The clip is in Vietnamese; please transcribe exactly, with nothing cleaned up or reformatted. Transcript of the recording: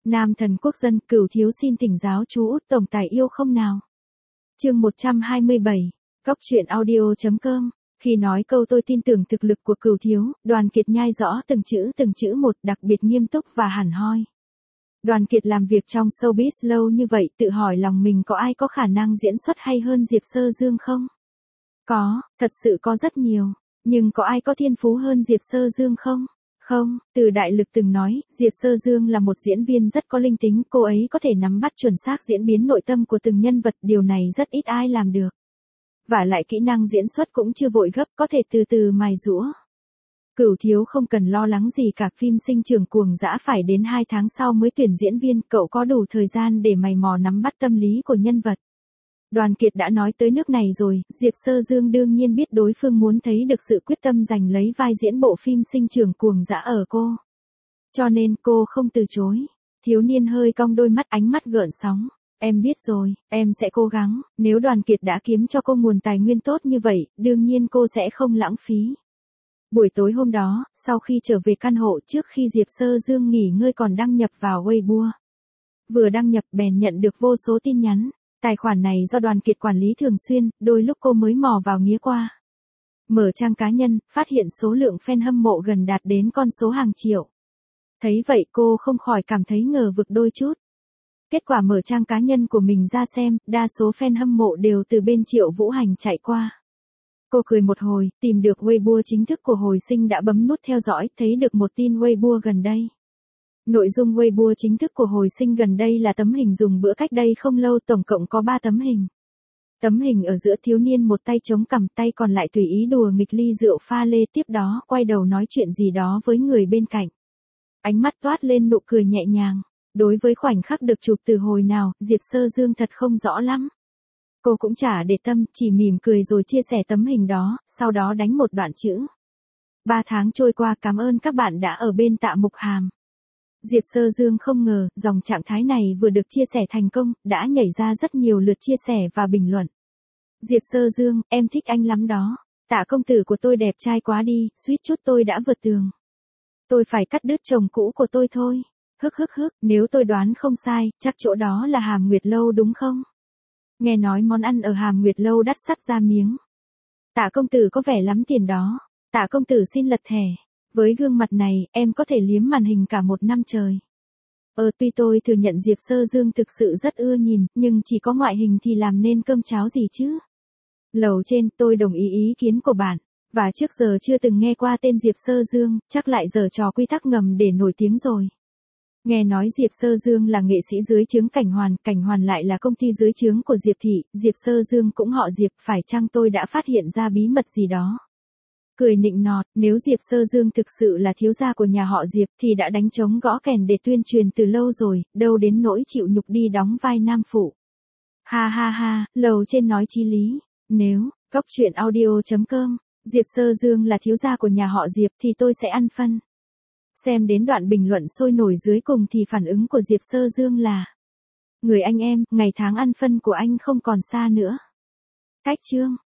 Nam thần quốc dân, Cửu thiếu xin thỉnh giáo chú Út tổng tài yêu không nào. Chương một trăm hai mươi bảy, Góc truyện audio chấm com. Khi nói câu tôi tin tưởng thực lực của Cửu thiếu, Đoàn Kiệt nhai rõ từng chữ từng chữ một, đặc biệt nghiêm túc và hẳn hoi. Đoàn Kiệt làm việc trong showbiz lâu như vậy, tự hỏi lòng mình có ai có khả năng diễn xuất hay hơn Diệp Sơ Dương không? Có, thật sự có rất nhiều, nhưng có ai có thiên phú hơn Diệp Sơ Dương không? Không, Từ Đại Lực từng nói, Diệp Sơ Dương là một diễn viên rất có linh tính, cô ấy có thể nắm bắt chuẩn xác diễn biến nội tâm của từng nhân vật, điều này rất ít ai làm được. Và lại kỹ năng diễn xuất cũng chưa vội gấp, có thể từ từ mài giũa. Cửu thiếu không cần lo lắng gì cả, phim Sinh Trưởng Cuồng Dã phải đến hai tháng sau mới tuyển diễn viên, cậu có đủ thời gian để mày mò nắm bắt tâm lý của nhân vật. Đoàn Kiệt đã nói tới nước này rồi, Diệp Sơ Dương đương nhiên biết đối phương muốn thấy được sự quyết tâm giành lấy vai diễn bộ phim Sinh Trưởng Cuồng Dã ở cô. Cho nên cô không từ chối. Thiếu niên hơi cong đôi mắt, ánh mắt gợn sóng. Em biết rồi, em sẽ cố gắng, nếu Đoàn Kiệt đã kiếm cho cô nguồn tài nguyên tốt như vậy, đương nhiên cô sẽ không lãng phí. Buổi tối hôm đó, sau khi trở về căn hộ trước khi Diệp Sơ Dương nghỉ ngơi còn đăng nhập vào Weibo. Vừa đăng nhập bèn nhận được vô số tin nhắn. Tài khoản này do Đoàn Kiệt quản lý thường xuyên, đôi lúc cô mới mò vào nghía qua. Mở trang cá nhân, phát hiện số lượng fan hâm mộ gần đạt đến con số hàng triệu. Thấy vậy cô không khỏi cảm thấy ngờ vực đôi chút. Kết quả mở trang cá nhân của mình ra xem, đa số fan hâm mộ đều từ bên Triệu Vũ Hành chạy qua. Cô cười một hồi, tìm được Weibo chính thức của Hồi Sinh đã bấm nút theo dõi, thấy được một tin Weibo gần đây. Nội dung Weibo chính thức của Hồi Sinh gần đây là tấm hình dùng bữa cách đây không lâu, tổng cộng có ba tấm hình. Tấm hình ở giữa thiếu niên một tay chống cằm, tay còn lại tùy ý đùa nghịch ly rượu pha lê, tiếp đó quay đầu nói chuyện gì đó với người bên cạnh. Ánh mắt toát lên nụ cười nhẹ nhàng. Đối với khoảnh khắc được chụp từ hồi nào, Diệp Sơ Dương thật không rõ lắm. Cô cũng chả để tâm, chỉ mỉm cười rồi chia sẻ tấm hình đó, sau đó đánh một đoạn chữ. Ba tháng trôi qua, cảm ơn các bạn đã ở bên Tạ Mục Hàm. Diệp Sơ Dương không ngờ, dòng trạng thái này vừa được chia sẻ thành công, đã nhảy ra rất nhiều lượt chia sẻ và bình luận. Diệp Sơ Dương, em thích anh lắm đó. Tạ công tử của tôi đẹp trai quá đi, suýt chút tôi đã vượt tường. Tôi phải cắt đứt chồng cũ của tôi thôi. Hức hức hức, nếu tôi đoán không sai, chắc chỗ đó là Hàm Nguyệt Lâu đúng không? Nghe nói món ăn ở Hàm Nguyệt Lâu đắt sắt ra miếng. Tạ công tử có vẻ lắm tiền đó. Tạ công tử xin lật thẻ. Với gương mặt này, em có thể liếm màn hình cả một năm trời. Ờ tuy tôi thừa nhận Diệp Sơ Dương thực sự rất ưa nhìn, nhưng chỉ có ngoại hình thì làm nên cơm cháo gì chứ? Lầu trên, tôi đồng ý ý kiến của bạn. Và trước giờ chưa từng nghe qua tên Diệp Sơ Dương, chắc lại giở trò quy tắc ngầm để nổi tiếng rồi. Nghe nói Diệp Sơ Dương là nghệ sĩ dưới trướng Cảnh Hoàn, Cảnh Hoàn lại là công ty dưới trướng của Diệp Thị, Diệp Sơ Dương cũng họ Diệp, phải chăng tôi đã phát hiện ra bí mật gì đó? Cười nịnh nọt, nếu Diệp Sơ Dương thực sự là thiếu gia của nhà họ Diệp thì đã đánh trống gõ kèn để tuyên truyền từ lâu rồi, đâu đến nỗi chịu nhục đi đóng vai nam phụ. Ha ha ha, lầu trên nói chí lý. Nếu, Góc truyện audio chấm com, Diệp Sơ Dương là thiếu gia của nhà họ Diệp thì tôi sẽ ăn phân. Xem đến đoạn bình luận sôi nổi dưới cùng thì phản ứng của Diệp Sơ Dương là: người anh em, ngày tháng ăn phân của anh không còn xa nữa. Cách chương